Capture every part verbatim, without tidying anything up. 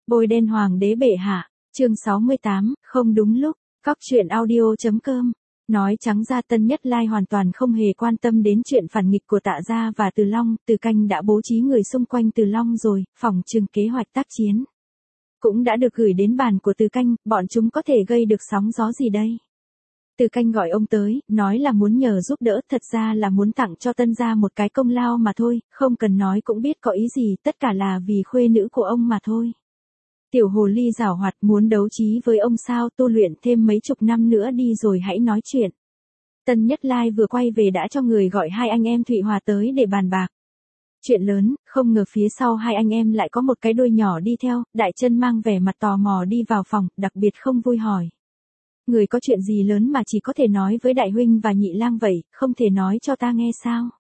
Bôi đen hoàng đế bệ hạ, chương sáu mươi tám, không đúng lúc, cóc truyện audio.com. Nói trắng ra Tân Nhất Lai hoàn toàn không hề quan tâm đến chuyện phản nghịch của Tạ Gia và Từ Long, Từ Canh đã bố trí người xung quanh Từ Long rồi, phòng trừng kế hoạch tác chiến cũng đã được gửi đến bàn của Từ Canh, bọn chúng có thể gây được sóng gió gì đây? Từ Canh gọi ông tới, nói là muốn nhờ giúp đỡ, thật ra là muốn tặng cho Tân gia một cái công lao mà thôi, không cần nói cũng biết có ý gì, tất cả là vì khuê nữ của ông mà thôi. Tiểu hồ ly giảo hoạt muốn đấu trí với ông sao, tu luyện thêm mấy chục năm nữa đi rồi hãy nói chuyện. Tân Nhất Lai vừa quay về đã cho người gọi hai anh em Thụy Hòa tới để bàn bạc. Chuyện lớn, không ngờ phía sau hai anh em lại có một cái đuôi nhỏ đi theo, Đại Chân mang vẻ mặt tò mò đi vào phòng, đặc biệt không vui hỏi. Người có chuyện gì lớn mà chỉ có thể nói với đại huynh và nhị lang vậy, không thể nói cho ta nghe sao?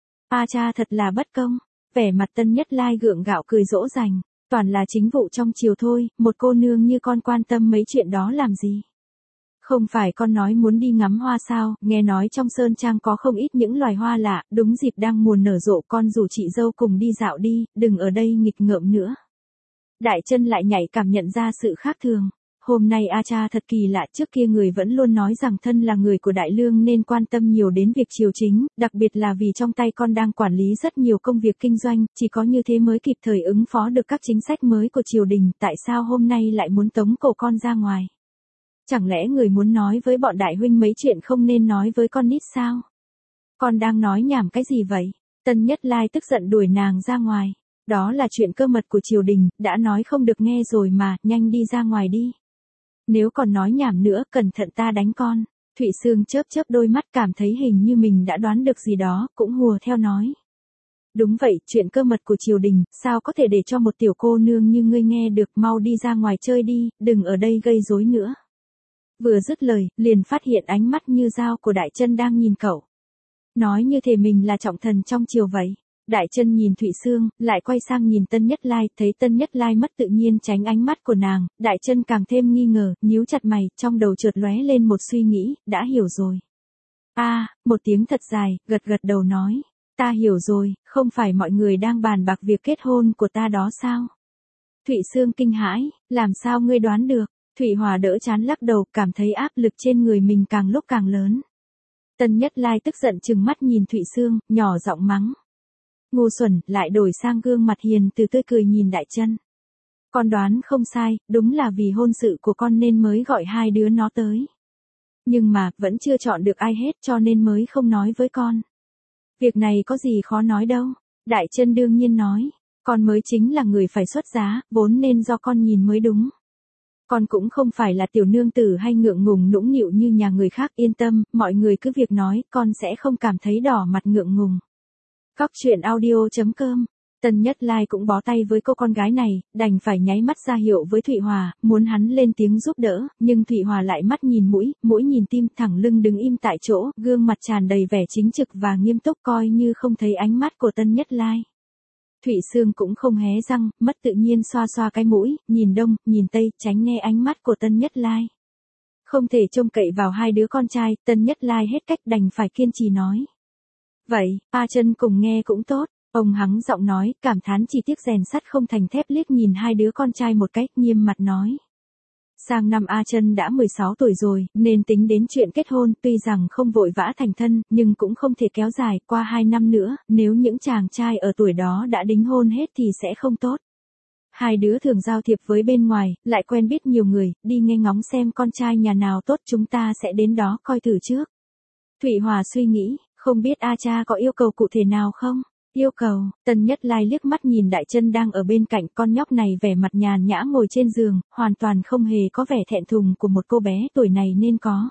A cha thật là bất công, vẻ mặt Tân Nhất Lai gượng gạo cười dỗ dành, toàn là chính vụ trong triều thôi, một cô nương như con quan tâm mấy chuyện đó làm gì? Không phải con nói muốn đi ngắm hoa sao, nghe nói trong sơn trang có không ít những loài hoa lạ, đúng dịp đang mùa nở rộ, con rủ chị dâu cùng đi dạo đi, đừng ở đây nghịch ngợm nữa. Đại Chân lại nhảy cảm nhận ra sự khác thường. Hôm nay A cha thật kỳ lạ, trước kia người vẫn luôn nói rằng thân là người của Đại Lương nên quan tâm nhiều đến việc triều chính, đặc biệt là vì trong tay con đang quản lý rất nhiều công việc kinh doanh, chỉ có như thế mới kịp thời ứng phó được các chính sách mới của triều đình, tại sao hôm nay lại muốn tống cổ con ra ngoài? Chẳng lẽ người muốn nói với bọn đại huynh mấy chuyện không nên nói với con nít sao? Con đang nói nhảm cái gì vậy? Tân Nhất Lai tức giận đuổi nàng ra ngoài. Đó là chuyện cơ mật của triều đình, đã nói không được nghe rồi mà, nhanh đi ra ngoài đi. Nếu còn nói nhảm nữa, cẩn thận ta đánh con. Thụy Sương chớp chớp đôi mắt cảm thấy hình như mình đã đoán được gì đó, cũng hùa theo nói. Đúng vậy, chuyện cơ mật của triều đình, sao có thể để cho một tiểu cô nương như ngươi nghe được, mau đi ra ngoài chơi đi, đừng ở đây gây rối nữa. Vừa dứt lời, liền phát hiện ánh mắt như dao của Đại Chân đang nhìn cậu. Nói như thể mình là trọng thần trong triều vậy. Đại Chân nhìn Thụy Sương, lại quay sang nhìn Tân Nhất Lai, thấy Tân Nhất Lai mất tự nhiên tránh ánh mắt của nàng, Đại Chân càng thêm nghi ngờ, nhíu chặt mày, trong đầu chợt lóe lên một suy nghĩ, đã hiểu rồi. A, à, một tiếng thật dài, gật gật đầu nói, ta hiểu rồi, không phải mọi người đang bàn bạc việc kết hôn của ta đó sao? Thụy Sương kinh hãi, làm sao ngươi đoán được? Thụy Hòa đỡ chán lắc đầu, cảm thấy áp lực trên người mình càng lúc càng lớn. Tân Nhất Lai tức giận trừng mắt nhìn Thụy Sương, nhỏ giọng mắng. Ngu xuẩn, lại đổi sang gương mặt hiền từ tươi cười nhìn Đại Chân. Con đoán không sai, đúng là vì hôn sự của con nên mới gọi hai đứa nó tới. Nhưng mà, vẫn chưa chọn được ai hết cho nên mới không nói với con. Việc này có gì khó nói đâu. Đại Chân đương nhiên nói, con mới chính là người phải xuất giá, vốn nên do con nhìn mới đúng. Con cũng không phải là tiểu nương tử hay ngượng ngùng nũng nịu như nhà người khác, yên tâm, mọi người cứ việc nói, con sẽ không cảm thấy đỏ mặt ngượng ngùng. Cóc truyện audio.com. Tân Nhất Lai cũng bó tay với cô con gái này, đành phải nháy mắt ra hiệu với Thụy Hòa, muốn hắn lên tiếng giúp đỡ, nhưng Thụy Hòa lại mắt nhìn mũi, mũi nhìn tim, thẳng lưng đứng im tại chỗ, gương mặt tràn đầy vẻ chính trực và nghiêm túc, coi như không thấy ánh mắt của Tân Nhất Lai. Thụy Sương cũng không hé răng, mất tự nhiên xoa xoa cái mũi, nhìn đông, nhìn tây, tránh nghe ánh mắt của Tân Nhất Lai. Không thể trông cậy vào hai đứa con trai, Tân Nhất Lai hết cách đành phải kiên trì nói. Vậy, A Chân cùng nghe cũng tốt, ông hắng giọng nói, cảm thán chỉ tiếc rèn sắt không thành thép, liếc nhìn hai đứa con trai một cách, nghiêm mặt nói. Sang năm A Chân đã mười sáu tuổi rồi, nên tính đến chuyện kết hôn, tuy rằng không vội vã thành thân, nhưng cũng không thể kéo dài, qua hai năm nữa, nếu những chàng trai ở tuổi đó đã đính hôn hết thì sẽ không tốt. Hai đứa thường giao thiệp với bên ngoài, lại quen biết nhiều người, đi nghe ngóng xem con trai nhà nào tốt chúng ta sẽ đến đó coi thử trước. Thụy Hòa suy nghĩ, không biết A cha có yêu cầu cụ thể nào không? Yêu cầu, Tân Nhất Lai liếc mắt nhìn Đại Chân đang ở bên cạnh, con nhóc này vẻ mặt nhàn nhã ngồi trên giường, hoàn toàn không hề có vẻ thẹn thùng của một cô bé tuổi này nên có.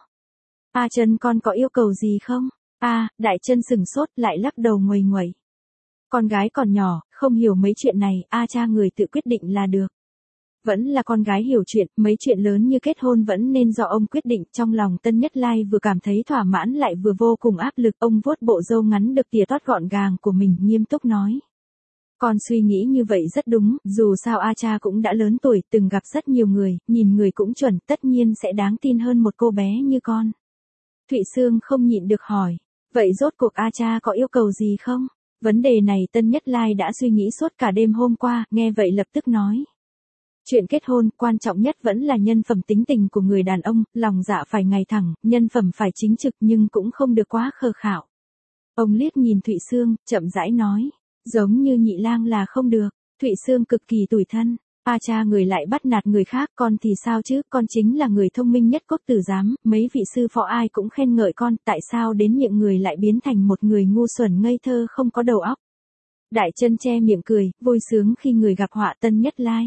A Chân con có yêu cầu gì không? A, à, Đại Chân sừng sốt lại lắc đầu nguầy nguẩy. Con gái còn nhỏ, không hiểu mấy chuyện này, A cha người tự quyết định là được. Vẫn là con gái hiểu chuyện, mấy chuyện lớn như kết hôn vẫn nên do ông quyết định. Trong lòng Tân Nhất Lai vừa cảm thấy thỏa mãn lại vừa vô cùng áp lực, ông vuốt bộ râu ngắn được tỉa tót gọn gàng của mình, nghiêm túc nói. Con suy nghĩ như vậy rất đúng, dù sao A cha cũng đã lớn tuổi, từng gặp rất nhiều người, nhìn người cũng chuẩn, tất nhiên sẽ đáng tin hơn một cô bé như con. Thụy Sương không nhịn được hỏi, vậy rốt cuộc A cha có yêu cầu gì không? Vấn đề này Tân Nhất Lai đã suy nghĩ suốt cả đêm hôm qua, nghe vậy lập tức nói. Chuyện kết hôn, quan trọng nhất vẫn là nhân phẩm tính tình của người đàn ông, lòng dạ phải ngay thẳng, nhân phẩm phải chính trực nhưng cũng không được quá khờ khạo. Ông liếc nhìn Thụy Sương, chậm rãi nói, giống như nhị lang là không được. Thụy Sương cực kỳ tủi thân, a cha người lại bắt nạt người khác, con thì sao chứ, con chính là người thông minh nhất Cốc Tử Giám, mấy vị sư phó ai cũng khen ngợi con, tại sao đến miệng người lại biến thành một người ngu xuẩn ngây thơ không có đầu óc. Đại Chân che miệng cười, vui sướng khi người gặp họa Tân Nhất Lai.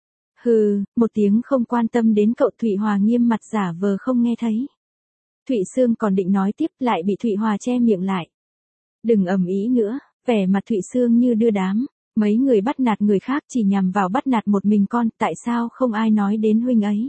Hừ, một tiếng không quan tâm đến cậu. Thụy Hòa nghiêm mặt giả vờ không nghe thấy. Thụy Sương còn định nói tiếp lại bị Thụy Hòa che miệng lại. Đừng ầm ĩ nữa, vẻ mặt Thụy Sương như đưa đám. Mấy người bắt nạt người khác chỉ nhằm vào bắt nạt một mình con, tại sao không ai nói đến huynh ấy.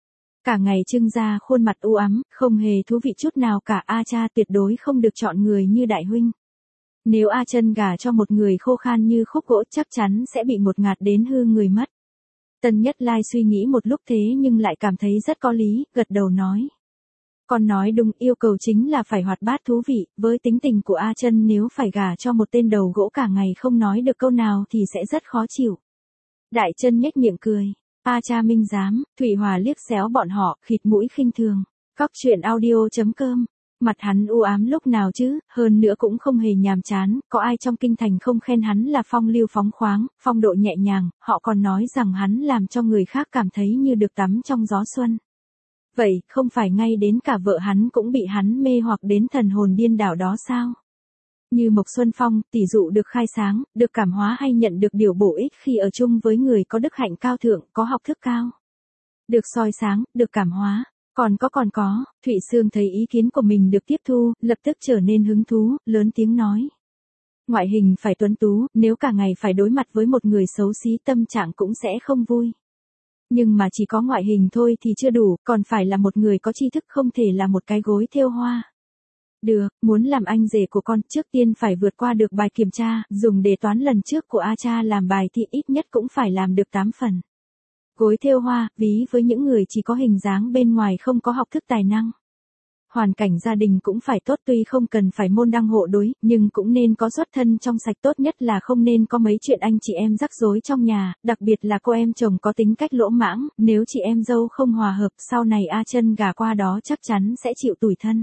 Cả ngày trưng ra khuôn mặt u ám, không hề thú vị chút nào cả. A cha tuyệt đối không được chọn người như đại huynh. Nếu A Chân gả cho một người khô khan như khúc gỗ chắc chắn sẽ bị ngột ngạt đến hư người mất. Tân Nhất Lai suy nghĩ một lúc thế nhưng lại cảm thấy rất có lý, gật đầu nói. Con nói đúng, yêu cầu chính là phải hoạt bát thú vị, với tính tình của A Chân nếu phải gả cho một tên đầu gỗ cả ngày không nói được câu nào thì sẽ rất khó chịu. Đại Chân nhếch miệng cười, A cha minh giám. Thụy Hòa liếc xéo bọn họ, khịt mũi khinh thường. Cóc truyện audio chấm com. Mặt hắn u ám lúc nào chứ, hơn nữa cũng không hề nhàm chán, có ai trong kinh thành không khen hắn là phong lưu phóng khoáng, phong độ nhẹ nhàng, họ còn nói rằng hắn làm cho người khác cảm thấy như được tắm trong gió xuân. Vậy, không phải ngay đến cả vợ hắn cũng bị hắn mê hoặc đến thần hồn điên đảo đó sao? Như Mộc Xuân Phong, tỷ dụ được khai sáng, được cảm hóa hay nhận được điều bổ ích khi ở chung với người có đức hạnh cao thượng, có học thức cao. Được soi sáng, được cảm hóa. Còn có còn có, Thụy Sương thấy ý kiến của mình được tiếp thu, lập tức trở nên hứng thú, lớn tiếng nói. Ngoại hình phải tuấn tú, nếu cả ngày phải đối mặt với một người xấu xí tâm trạng cũng sẽ không vui. Nhưng mà chỉ có ngoại hình thôi thì chưa đủ, còn phải là một người có tri thức, không thể là một cái gối thêu hoa. Được, muốn làm anh rể của con trước tiên phải vượt qua được bài kiểm tra, dùng đề toán lần trước của A cha làm bài thì ít nhất cũng phải làm được tám phần. Gối thêu hoa, ví với những người chỉ có hình dáng bên ngoài không có học thức tài năng. Hoàn cảnh gia đình cũng phải tốt, tuy không cần phải môn đăng hộ đối, nhưng cũng nên có xuất thân trong sạch, tốt nhất là không nên có mấy chuyện anh chị em rắc rối trong nhà, đặc biệt là cô em chồng có tính cách lỗ mãng, nếu chị em dâu không hòa hợp, sau này A Chân gả qua đó chắc chắn sẽ chịu tủi thân.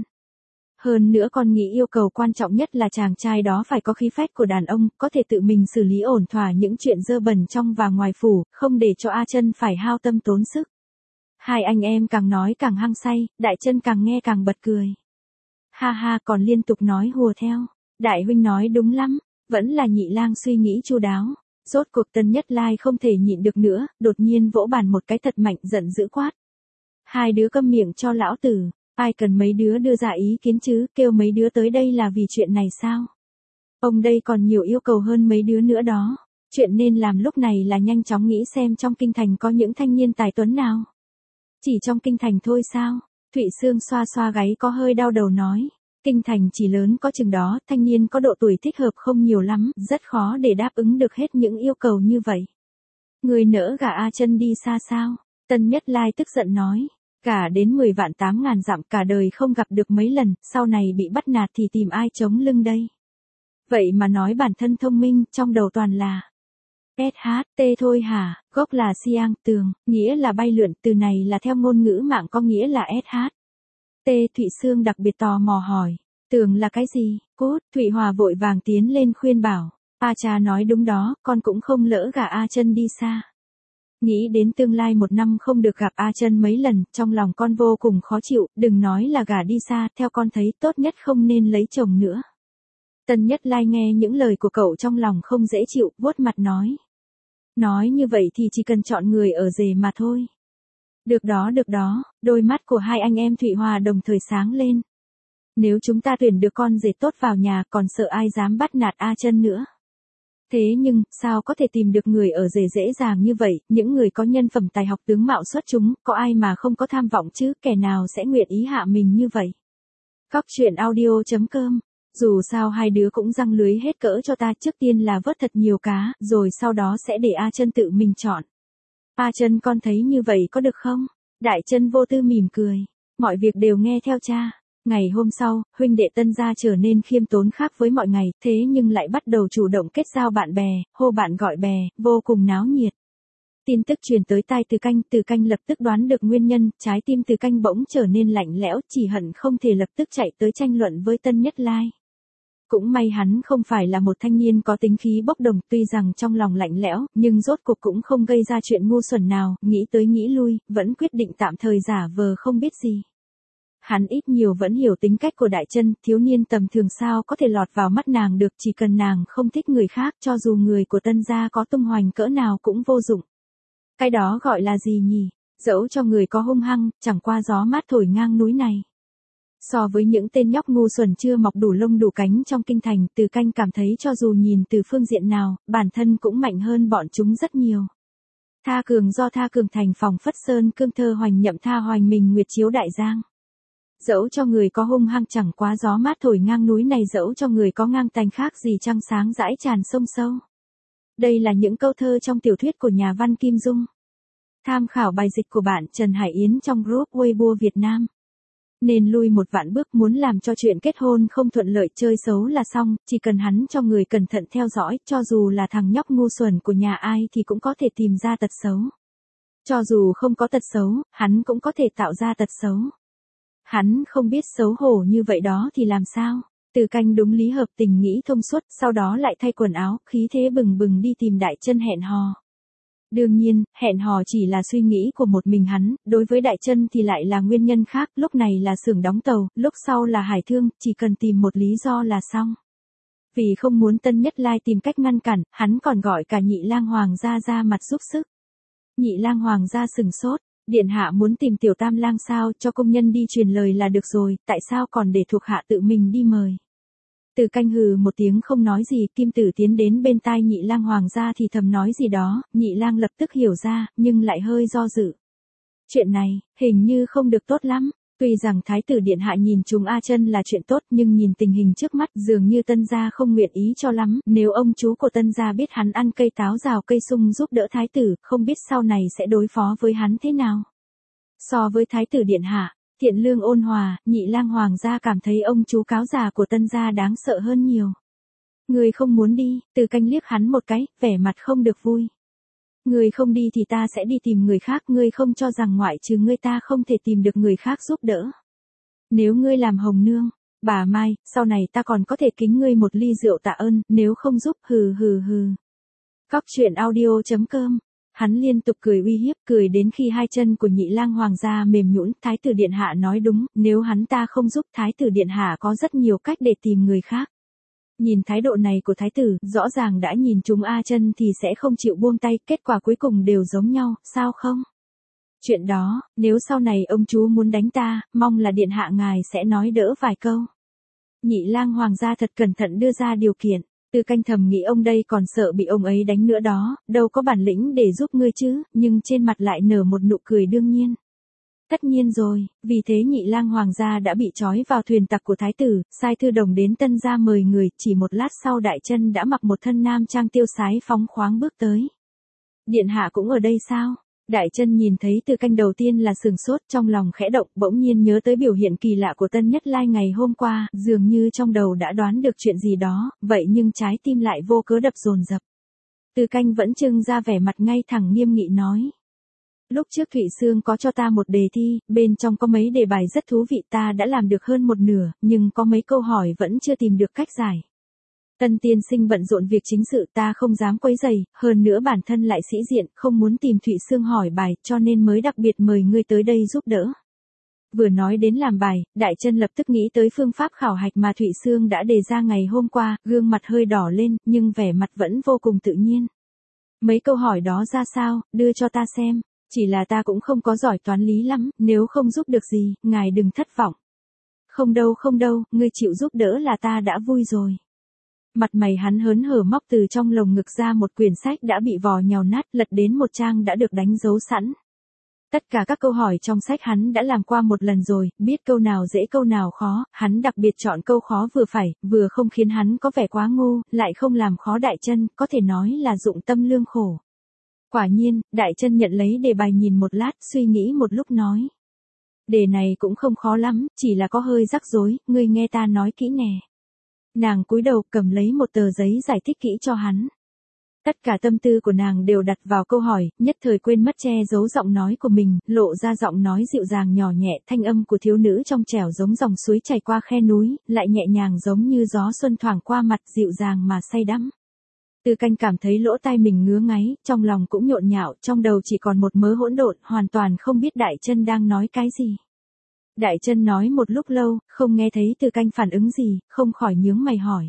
Hơn nữa con nghĩ yêu cầu quan trọng nhất là chàng trai đó phải có khí phách của đàn ông, có thể tự mình xử lý ổn thỏa những chuyện dơ bẩn trong và ngoài phủ, không để cho A Chân phải hao tâm tốn sức. Hai anh em càng nói càng hăng say, Đại Chân càng nghe càng bật cười. Ha ha, còn liên tục nói hùa theo. Đại huynh nói đúng lắm, vẫn là nhị lang suy nghĩ chu đáo. Rốt cuộc Tân Nhất Lai không thể nhịn được nữa, đột nhiên vỗ bàn một cái thật mạnh, giận dữ quát. Hai đứa câm miệng cho lão tử. Ai cần mấy đứa đưa ra ý kiến chứ, kêu mấy đứa tới đây là vì chuyện này sao? Ông đây còn nhiều yêu cầu hơn mấy đứa nữa đó. Chuyện nên làm lúc này là nhanh chóng nghĩ xem trong kinh thành có những thanh niên tài tuấn nào. Chỉ trong kinh thành thôi sao? Thụy Sương xoa xoa gáy có hơi đau đầu nói. Kinh thành chỉ lớn có chừng đó, thanh niên có độ tuổi thích hợp không nhiều lắm, rất khó để đáp ứng được hết những yêu cầu như vậy. Người nỡ gả A Chân đi xa sao? Tân Nhất Lai tức giận nói. Cả đến mười vạn tám ngàn dặm, cả đời không gặp được mấy lần, sau này bị bắt nạt thì tìm ai chống lưng đây. Vậy mà nói bản thân thông minh, trong đầu toàn là ét hát tê thôi hả, gốc là Siang, tường, nghĩa là bay lượn, từ này là theo ngôn ngữ mạng có nghĩa là ét hát tê. Thụy Sương đặc biệt tò mò hỏi, tường là cái gì? Cút. Thụy Hòa vội vàng tiến lên khuyên bảo, A cha nói đúng đó, con cũng không lỡ gả A Chân đi xa. Nghĩ đến tương lai một năm không được gặp A Chân mấy lần, trong lòng con vô cùng khó chịu, đừng nói là gả đi xa, theo con thấy tốt nhất không nên lấy chồng nữa. Tân Nhất Lai nghe những lời của cậu trong lòng không dễ chịu, vuốt mặt nói. Nói như vậy thì chỉ cần chọn người ở rể mà thôi. Được đó được đó, đôi mắt của hai anh em Thụy Hòa đồng thời sáng lên. Nếu chúng ta tuyển được con rể tốt vào nhà còn sợ ai dám bắt nạt A Chân nữa. Thế nhưng, sao có thể tìm được người ở rể dễ dàng như vậy, những người có nhân phẩm tài học tướng mạo xuất chúng, có ai mà không có tham vọng chứ, kẻ nào sẽ nguyện ý hạ mình như vậy. Cóc truyện audio chấm com. Dù sao hai đứa cũng giăng lưới hết cỡ cho ta, trước tiên là vớt thật nhiều cá, rồi sau đó sẽ để A Chân tự mình chọn. A Chân con thấy như vậy có được không? Đại Chân vô tư mỉm cười. Mọi việc đều nghe theo cha. Ngày hôm sau, huynh đệ Tân gia trở nên khiêm tốn khác với mọi ngày, thế nhưng lại bắt đầu chủ động kết giao bạn bè, hô bạn gọi bè, vô cùng náo nhiệt. Tin tức truyền tới tai Từ Canh, Từ Canh lập tức đoán được nguyên nhân, trái tim Từ Canh bỗng trở nên lạnh lẽo, chỉ hận không thể lập tức chạy tới tranh luận với Tân Nhất Lai. Cũng may hắn không phải là một thanh niên có tính khí bốc đồng, tuy rằng trong lòng lạnh lẽo, nhưng rốt cuộc cũng không gây ra chuyện ngu xuẩn nào, nghĩ tới nghĩ lui, vẫn quyết định tạm thời giả vờ không biết gì. Hắn ít nhiều vẫn hiểu tính cách của Đại Chân, thiếu niên tầm thường sao có thể lọt vào mắt nàng được, chỉ cần nàng không thích người khác, cho dù người của Tân gia có tung hoành cỡ nào cũng vô dụng. Cái đó gọi là gì nhỉ? Dẫu cho người có hung hăng, chẳng qua gió mát thổi ngang núi này. So với những tên nhóc ngu xuẩn chưa mọc đủ lông đủ cánh trong kinh thành, Từ Canh cảm thấy cho dù nhìn từ phương diện nào, bản thân cũng mạnh hơn bọn chúng rất nhiều. Tha cường do Tha cường thành phòng Phất Sơn cương thơ hoành nhậm tha hoành mình nguyệt chiếu đại giang. Dẫu cho người có hung hăng chẳng quá gió mát thổi ngang núi này, dẫu cho người có ngang tành khác gì trăng sáng dãi tràn sông sâu. Đây là những câu thơ trong tiểu thuyết của nhà văn Kim Dung. Tham khảo bài dịch của bạn Trần Hải Yến trong group Weibo Việt Nam. Nên lui một vạn bước, muốn làm cho chuyện kết hôn không thuận lợi chơi xấu là xong, chỉ cần hắn cho người cẩn thận theo dõi, cho dù là thằng nhóc ngu xuẩn của nhà ai thì cũng có thể tìm ra tật xấu. Cho dù không có tật xấu, hắn cũng có thể tạo ra tật xấu. Hắn không biết xấu hổ như vậy đó thì làm sao? Từ Canh đúng lý hợp tình nghĩ thông suốt, sau đó lại thay quần áo, khí thế bừng bừng đi tìm Đại Chân hẹn hò. Đương nhiên, hẹn hò chỉ là suy nghĩ của một mình hắn, đối với Đại Chân thì lại là nguyên nhân khác, lúc này là xưởng đóng tàu, lúc sau là hải thương, chỉ cần tìm một lý do là xong. Vì không muốn Tân Nhất Lai tìm cách ngăn cản, hắn còn gọi cả Nhị Lang Hoàng gia ra mặt giúp sức. Nhị Lang Hoàng gia sừng sốt, điện hạ muốn tìm Tiểu Tam Lang sao, cho công nhân đi truyền lời là được rồi, tại sao còn để thuộc hạ tự mình đi mời. Từ Canh hừ một tiếng không nói gì, Kim Tử tiến đến bên tai Nhị Lang Hoàng gia thì thầm nói gì đó, Nhị Lang lập tức hiểu ra, nhưng lại hơi do dự. Chuyện này, hình như không được tốt lắm, tuy rằng Thái tử điện hạ nhìn chúng A Chân là chuyện tốt, nhưng nhìn tình hình trước mắt dường như Tân gia không nguyện ý cho lắm, nếu ông chú của Tân gia biết hắn ăn cây táo rào cây sung giúp đỡ Thái tử, không biết sau này sẽ đối phó với hắn thế nào. So với Thái tử điện hạ, thiện lương ôn hòa, Nhị Lang Hoàng gia cảm thấy ông chú cáo già của Tân gia đáng sợ hơn nhiều. Người không muốn đi, Từ Canh liếc hắn một cái, vẻ mặt không được vui. Người không đi thì ta sẽ đi tìm người khác, ngươi không cho rằng ngoại trừ ngươi ta không thể tìm được người khác giúp đỡ. Nếu ngươi làm hồng nương, bà Mai, sau này ta còn có thể kính ngươi một ly rượu tạ ơn, nếu không giúp hừ hừ hừ. Cóc truyện audio chấm com. Hắn liên tục cười uy hiếp, cười đến khi hai chân của Nhị Lang Hoàng gia mềm nhũn, Thái tử điện hạ nói đúng, nếu hắn ta không giúp, Thái tử điện hạ có rất nhiều cách để tìm người khác. Nhìn thái độ này của thái tử, rõ ràng đã nhìn chúng A Chân thì sẽ không chịu buông tay, kết quả cuối cùng đều giống nhau, sao không? Chuyện đó, nếu sau này ông chú muốn đánh ta, mong là điện hạ ngài sẽ nói đỡ vài câu. Nhị Lang Hoàng gia thật cẩn thận đưa ra điều kiện. Từ Canh thầm nghĩ ông đây còn sợ bị ông ấy đánh nữa đó, đâu có bản lĩnh để giúp ngươi chứ, nhưng trên mặt lại nở một nụ cười đương nhiên. Tất nhiên rồi, vì thế Nhị Lang Hoàng gia đã bị trói vào thuyền tặc của thái tử, sai thư đồng đến Tân gia mời người, chỉ một lát sau Đại Chân đã mặc một thân nam trang tiêu sái phóng khoáng bước tới. Điện hạ cũng ở đây sao? Đại Chân nhìn thấy Từ Canh đầu tiên là sừng sốt, trong lòng khẽ động, bỗng nhiên nhớ tới biểu hiện kỳ lạ của Tân Nhất Lai ngày hôm qua, dường như trong đầu đã đoán được chuyện gì đó, vậy nhưng trái tim lại vô cớ đập dồn dập. Từ Canh vẫn trưng ra vẻ mặt ngay thẳng nghiêm nghị nói. Lúc trước Thụy Sương có cho ta một đề thi, bên trong có mấy đề bài rất thú vị, ta đã làm được hơn một nửa, nhưng có mấy câu hỏi vẫn chưa tìm được cách giải. Tân tiên sinh bận rộn việc chính sự, ta không dám quấy rầy, hơn nữa bản thân lại sĩ diện, không muốn tìm Thụy Sương hỏi bài, cho nên mới đặc biệt mời ngươi tới đây giúp đỡ. Vừa nói đến làm bài, Đại Chân lập tức nghĩ tới phương pháp khảo hạch mà Thụy Sương đã đề ra ngày hôm qua, gương mặt hơi đỏ lên, nhưng vẻ mặt vẫn vô cùng tự nhiên. Mấy câu hỏi đó ra sao, đưa cho ta xem, chỉ là ta cũng không có giỏi toán lý lắm, nếu không giúp được gì, ngài đừng thất vọng. Không đâu không đâu, ngươi chịu giúp đỡ là ta đã vui rồi. Mặt mày hắn hớn hở móc từ trong lồng ngực ra một quyển sách đã bị vò nhào nát, lật đến một trang đã được đánh dấu sẵn. Tất cả các câu hỏi trong sách hắn đã làm qua một lần rồi, biết câu nào dễ câu nào khó, hắn đặc biệt chọn câu khó vừa phải, vừa không khiến hắn có vẻ quá ngu, lại không làm khó Đại Chân, có thể nói là dụng tâm lương khổ. Quả nhiên, Đại Chân nhận lấy đề bài nhìn một lát, suy nghĩ một lúc nói. Đề này cũng không khó lắm, chỉ là có hơi rắc rối, ngươi nghe ta nói kỹ nè. Nàng cúi đầu cầm lấy một tờ giấy giải thích kỹ cho hắn. Tất cả tâm tư của nàng đều đặt vào câu hỏi, nhất thời quên mất che giấu giọng nói của mình, lộ ra giọng nói dịu dàng nhỏ nhẹ, thanh âm của thiếu nữ trong trẻo giống dòng suối chảy qua khe núi, lại nhẹ nhàng giống như gió xuân thoảng qua mặt, dịu dàng mà say đắm. Từ Canh cảm thấy lỗ tai mình ngứa ngáy, trong lòng cũng nhộn nhạo, trong đầu chỉ còn một mớ hỗn độn, hoàn toàn không biết Đại Chân đang nói cái gì. Đại Chân nói một lúc lâu, không nghe thấy Từ Canh phản ứng gì, không khỏi nhướng mày hỏi.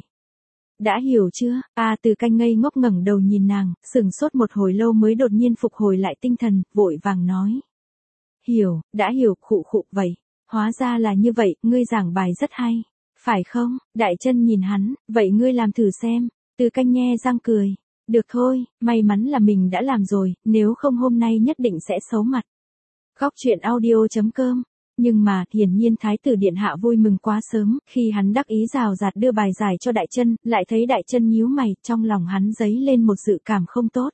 Đã hiểu chưa? À, Từ Canh ngây ngốc ngẩng đầu nhìn nàng, sững sốt một hồi lâu mới đột nhiên phục hồi lại tinh thần, vội vàng nói. Hiểu, đã hiểu, khụ khụ vậy. Hóa ra là như vậy, ngươi giảng bài rất hay. Phải không? Đại Chân nhìn hắn, vậy ngươi làm thử xem. Từ Canh nhe răng cười. Được thôi, may mắn là mình đã làm rồi, nếu không hôm nay nhất định sẽ xấu mặt. Góc truyện audio chấm com. Nhưng mà, hiển nhiên Thái tử Điện Hạ vui mừng quá sớm, khi hắn đắc ý rào rạt đưa bài giải cho Đại Chân, lại thấy Đại Chân nhíu mày, trong lòng hắn dấy lên một dự cảm không tốt.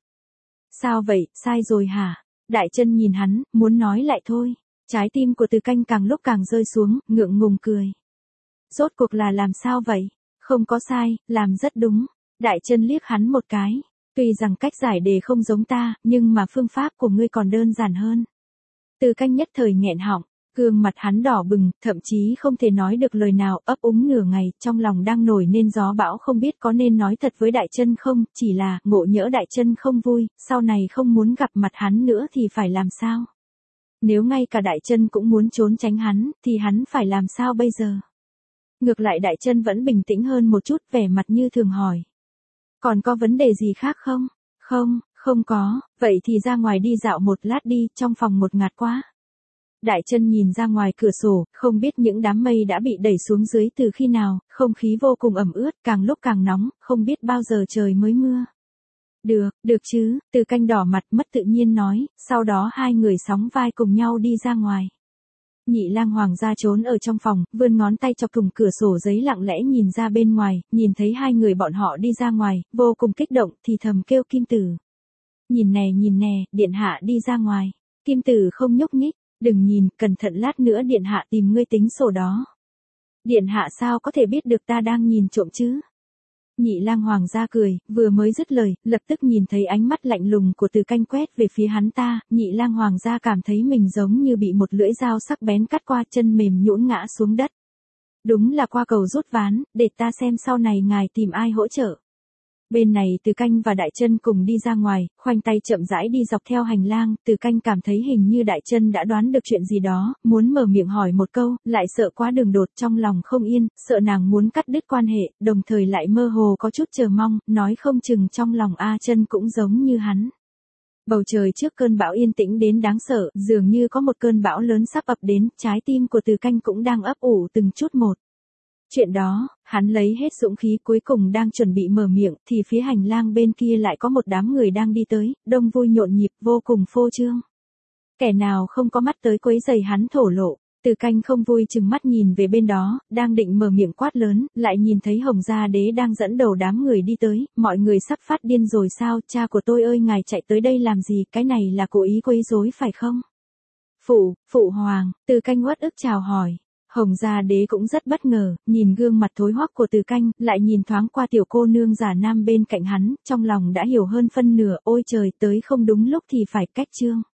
Sao vậy, sai rồi hả? Đại Chân nhìn hắn, muốn nói lại thôi. Trái tim của Từ Canh càng lúc càng rơi xuống, ngượng ngùng cười. Rốt cuộc là làm sao vậy? Không có sai, làm rất đúng. Đại Chân liếc hắn một cái. Tuy rằng cách giải đề không giống ta, nhưng mà phương pháp của ngươi còn đơn giản hơn. Từ Canh nhất thời nghẹn họng. Gương mặt hắn đỏ bừng, thậm chí không thể nói được lời nào, ấp úng nửa ngày, trong lòng đang nổi nên gió bão không biết có nên nói thật với Đại Chân không, chỉ là, ngộ nhỡ Đại Chân không vui, sau này không muốn gặp mặt hắn nữa thì phải làm sao? Nếu ngay cả Đại Chân cũng muốn trốn tránh hắn, thì hắn phải làm sao bây giờ? Ngược lại Đại Chân vẫn bình tĩnh hơn một chút, vẻ mặt như thường hỏi. Còn có vấn đề gì khác không? Không, không có, vậy thì ra ngoài đi dạo một lát đi, trong phòng một ngạt quá. Đại Chân nhìn ra ngoài cửa sổ, không biết những đám mây đã bị đẩy xuống dưới từ khi nào, không khí vô cùng ẩm ướt, càng lúc càng nóng, không biết bao giờ trời mới mưa. Được, được chứ, Từ Canh đỏ mặt mất tự nhiên nói, sau đó hai người sóng vai cùng nhau đi ra ngoài. Nhị Lang Hoàng gia trốn ở trong phòng, vươn ngón tay chọc thủng cửa sổ giấy lặng lẽ nhìn ra bên ngoài, nhìn thấy hai người bọn họ đi ra ngoài, vô cùng kích động, thì thầm kêu Kim Tử. Nhìn nè nhìn nè, Điện Hạ đi ra ngoài. Kim Tử không nhúc nhích. Đừng nhìn, cẩn thận lát nữa Điện Hạ tìm ngươi tính sổ đó. Điện Hạ sao có thể biết được ta đang nhìn trộm chứ? Nhị Lang Hoàng gia cười, vừa mới dứt lời, lập tức nhìn thấy ánh mắt lạnh lùng của Từ Canh quét về phía hắn ta, Nhị Lang Hoàng gia cảm thấy mình giống như bị một lưỡi dao sắc bén cắt qua, chân mềm nhũn ngã xuống đất. Đúng là qua cầu rút ván, để ta xem sau này ngài tìm ai hỗ trợ. Bên này Từ Canh và Đại Chân cùng đi ra ngoài, khoanh tay chậm rãi đi dọc theo hành lang, Từ Canh cảm thấy hình như Đại Chân đã đoán được chuyện gì đó, muốn mở miệng hỏi một câu, lại sợ quá đường đột trong lòng không yên, sợ nàng muốn cắt đứt quan hệ, đồng thời lại mơ hồ có chút chờ mong, nói không chừng trong lòng A Chân cũng giống như hắn. Bầu trời trước cơn bão yên tĩnh đến đáng sợ, dường như có một cơn bão lớn sắp ập đến, trái tim của Từ Canh cũng đang ấp ủ từng chút một. Chuyện đó, hắn lấy hết dũng khí cuối cùng đang chuẩn bị mở miệng, thì phía hành lang bên kia lại có một đám người đang đi tới, đông vui nhộn nhịp, vô cùng phô trương. Kẻ nào không có mắt tới quấy giày hắn thổ lộ, Từ Canh không vui chừng mắt nhìn về bên đó, đang định mở miệng quát lớn, lại nhìn thấy Hồng Gia Đế đang dẫn đầu đám người đi tới, mọi người sắp phát điên rồi sao, cha của tôi ơi ngài chạy tới đây làm gì, cái này là cố ý quấy rối phải không? Phụ, phụ hoàng, Từ Canh uất ức chào hỏi. Hồng Gia Đế cũng rất bất ngờ, nhìn gương mặt thối hoắc của Từ Canh, lại nhìn thoáng qua tiểu cô nương giả nam bên cạnh hắn, trong lòng đã hiểu hơn phân nửa, ôi trời tới không đúng lúc thì phải cách trương.